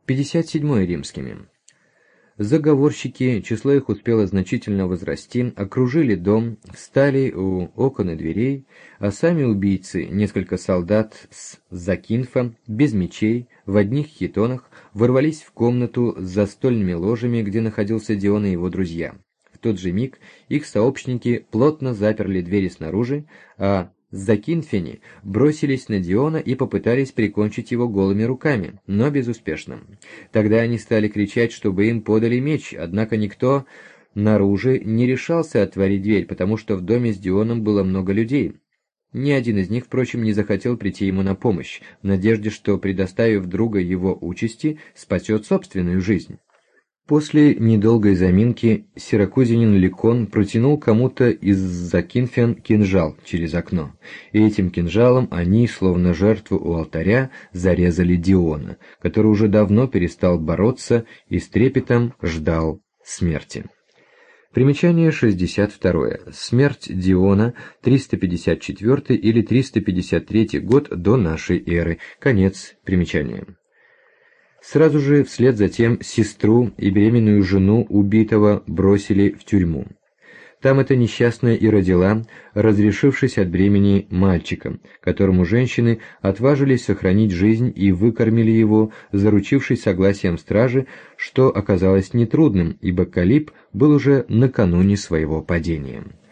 57 римскими. Заговорщики, число их успело значительно возрасти, окружили дом, встали у окон и дверей, а сами убийцы, несколько солдат с Закинфа, без мечей, в одних хитонах, ворвались в комнату с застольными ложами, где находился Дион и его друзья. В тот же миг их сообщники плотно заперли двери снаружи, а закинфяне бросились на Диона и попытались прикончить его голыми руками, но безуспешно. Тогда они стали кричать, чтобы им подали меч, однако никто наружу не решался отворить дверь, потому что в доме с Дионом было много людей. Ни один из них, впрочем, не захотел прийти ему на помощь, в надежде, что, предоставив друга его участи, спасет собственную жизнь. После недолгой заминки сиракузянин Ликон протянул кому-то из закинфян кинжал через окно, и этим кинжалом они, словно жертву у алтаря, зарезали Диона, который уже давно перестал бороться и с трепетом ждал смерти. Примечание 62. Смерть Диона, 354 или 353 год до нашей эры. Конец примечания. Сразу же вслед за тем сестру и беременную жену убитого бросили в тюрьму. Там эта несчастная и родила, разрешившись от бремени мальчиком, которому женщины отважились сохранить жизнь и выкормили его, заручившись согласием стражи, что оказалось нетрудным, ибо Калиб был уже накануне своего падения.